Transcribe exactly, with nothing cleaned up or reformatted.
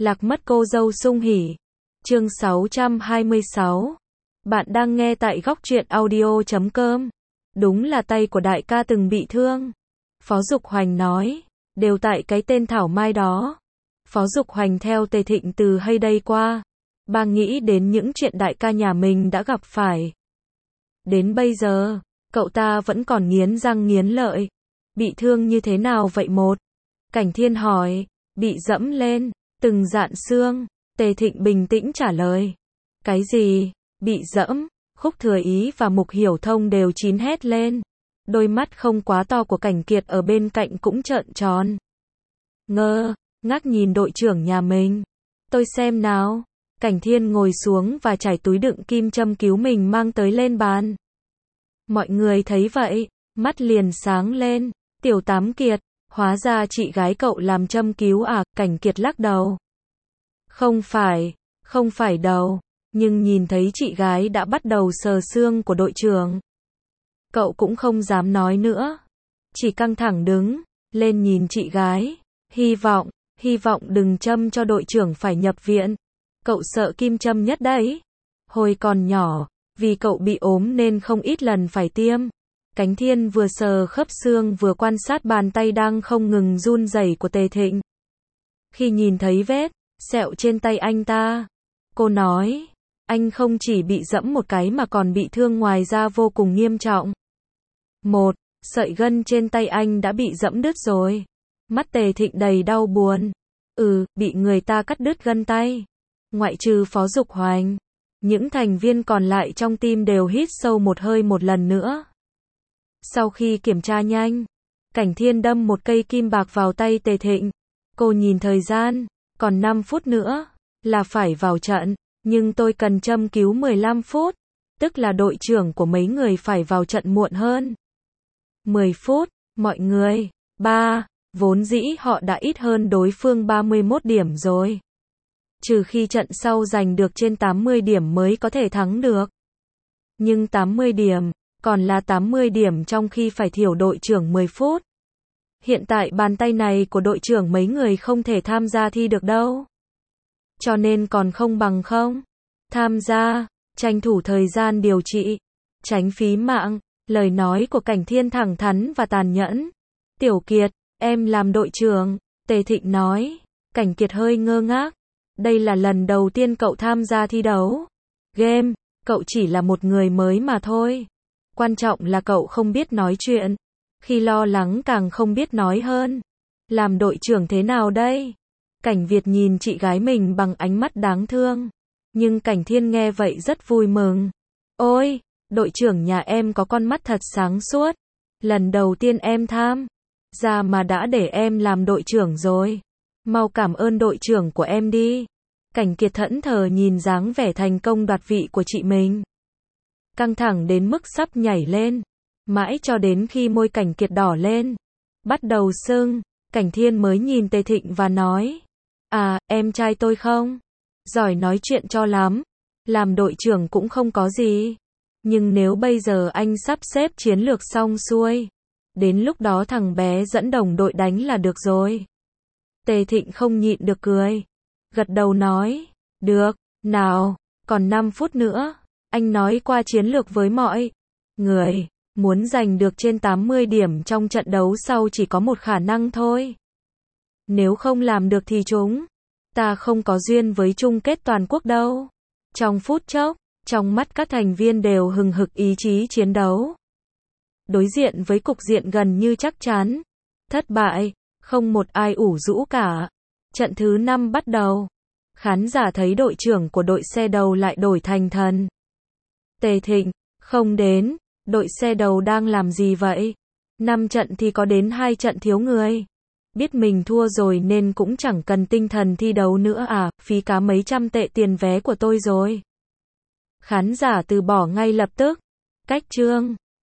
Lạc mất cô dâu sung hỉ. Chương sáu trăm hai mươi sáu. Bạn đang nghe tại góc truyện audio chấm com. Đúng là tay của đại ca từng bị thương. Phó Dục Hoành nói. Đều tại cái tên Thảo Mai đó. Phó Dục Hoành theo Tề Thịnh từ hay đây qua. Bà nghĩ đến những chuyện đại ca nhà mình đã gặp phải. Đến bây giờ, cậu ta vẫn còn nghiến răng nghiến lợi. Bị thương như thế nào vậy một? Cảnh Thiên hỏi. Bị dẫm lên, từng dạn xương. Tề Thịnh bình tĩnh trả lời. Cái gì? Bị dẫm? Khúc Thừa Ý và Mục Hiểu Thông đều chín hét lên. Đôi mắt không quá to của Cảnh Kiệt ở bên cạnh cũng trợn tròn. Ngơ, ngác nhìn đội trưởng nhà mình. Tôi xem nào. Cảnh Thiên ngồi xuống và trải túi đựng kim châm cứu mình mang tới lên bàn. Mọi người thấy vậy, mắt liền sáng lên. Tiểu Tám Kiệt, hóa ra chị gái cậu làm châm cứu à? Cảnh Kiệt lắc đầu. Không phải, không phải đâu. Nhưng nhìn thấy chị gái đã bắt đầu sờ xương của đội trưởng. Cậu cũng không dám nói nữa. Chỉ căng thẳng đứng lên nhìn chị gái. Hy vọng, hy vọng đừng châm cho đội trưởng phải nhập viện. Cậu sợ kim châm nhất đấy. Hồi còn nhỏ, vì cậu bị ốm nên không ít lần phải tiêm. Cảnh Thiên vừa sờ khớp xương vừa quan sát bàn tay đang không ngừng run rẩy của Tề Thịnh. Khi nhìn thấy vết sẹo trên tay anh ta, cô nói, anh không chỉ bị dẫm một cái mà còn bị thương ngoài ra vô cùng nghiêm trọng. Một, sợi gân trên tay anh đã bị dẫm đứt rồi. Mắt Tề Thịnh đầy đau buồn. Ừ, bị người ta cắt đứt gân tay. Ngoại trừ Phó Dục Hoành, những thành viên còn lại trong team đều hít sâu một hơi một lần nữa. Sau khi kiểm tra nhanh, Cảnh Thiên đâm một cây kim bạc vào tay Tề Thịnh. Cô nhìn thời gian, còn năm phút nữa là phải vào trận, nhưng tôi cần châm cứu mười lăm phút, tức là đội trưởng của mấy người phải vào trận muộn hơn. mười phút, mọi người. ba, vốn dĩ họ đã ít hơn đối phương ba mươi mốt điểm rồi. Trừ khi trận sau giành được trên tám mươi điểm mới có thể thắng được. Nhưng tám mươi điểm, còn là tám mươi điểm trong khi phải thiểu đội trưởng mười phút. Hiện tại bàn tay này của đội trưởng mấy người không thể tham gia thi được đâu. Cho nên còn không bằng không tham gia, tranh thủ thời gian điều trị, tránh phí mạng. Lời nói của Cảnh Thiên thẳng thắn và tàn nhẫn. Tiểu Kiệt, em làm đội trưởng, Tề Thịnh nói. Cảnh Kiệt hơi ngơ ngác. Đây là lần đầu tiên cậu tham gia thi đấu game, cậu chỉ là một người mới mà thôi. Quan trọng là cậu không biết nói chuyện. Khi lo lắng càng không biết nói hơn. Làm đội trưởng thế nào đây? Cảnh Việt nhìn chị gái mình bằng ánh mắt đáng thương. Nhưng Cảnh Thiên nghe vậy rất vui mừng. Ôi, đội trưởng nhà em có con mắt thật sáng suốt. Lần đầu tiên em tham gia mà đã để em làm đội trưởng rồi. Mau cảm ơn đội trưởng của em đi. Cảnh Kiệt thẫn thờ nhìn dáng vẻ thành công đoạt vị của chị mình. Căng thẳng đến mức sắp nhảy lên. Mãi cho đến khi môi Cảnh Kiệt đỏ lên, bắt đầu sưng, Cảnh Thiên mới nhìn Tề Thịnh và nói. À, em trai tôi không? Giỏi nói chuyện cho lắm. Làm đội trưởng cũng không có gì. Nhưng nếu bây giờ anh sắp xếp chiến lược xong xuôi, đến lúc đó thằng bé dẫn đồng đội đánh là được rồi. Tề Thịnh không nhịn được cười. Gật đầu nói. Được, nào, còn năm phút nữa. Anh nói qua chiến lược với mọi người. Muốn giành được trên tám mươi điểm trong trận đấu sau chỉ có một khả năng thôi. Nếu không làm được thì chúng ta không có duyên với chung kết toàn quốc đâu. Trong phút chốc, trong mắt các thành viên đều hừng hực ý chí chiến đấu. Đối diện với cục diện gần như chắc chắn thất bại, không một ai ủ rũ cả. Trận thứ năm bắt đầu. Khán giả thấy đội trưởng của đội xe đầu lại đổi thành thần. Tề Thịnh, không đến. Đội xe đầu đang làm gì vậy? Năm trận thì có đến hai trận thiếu người. Biết mình thua rồi nên cũng chẳng cần tinh thần thi đấu nữa à, phí cá mấy trăm tệ tiền vé của tôi rồi. Khán giả từ bỏ ngay lập tức. Cách chương.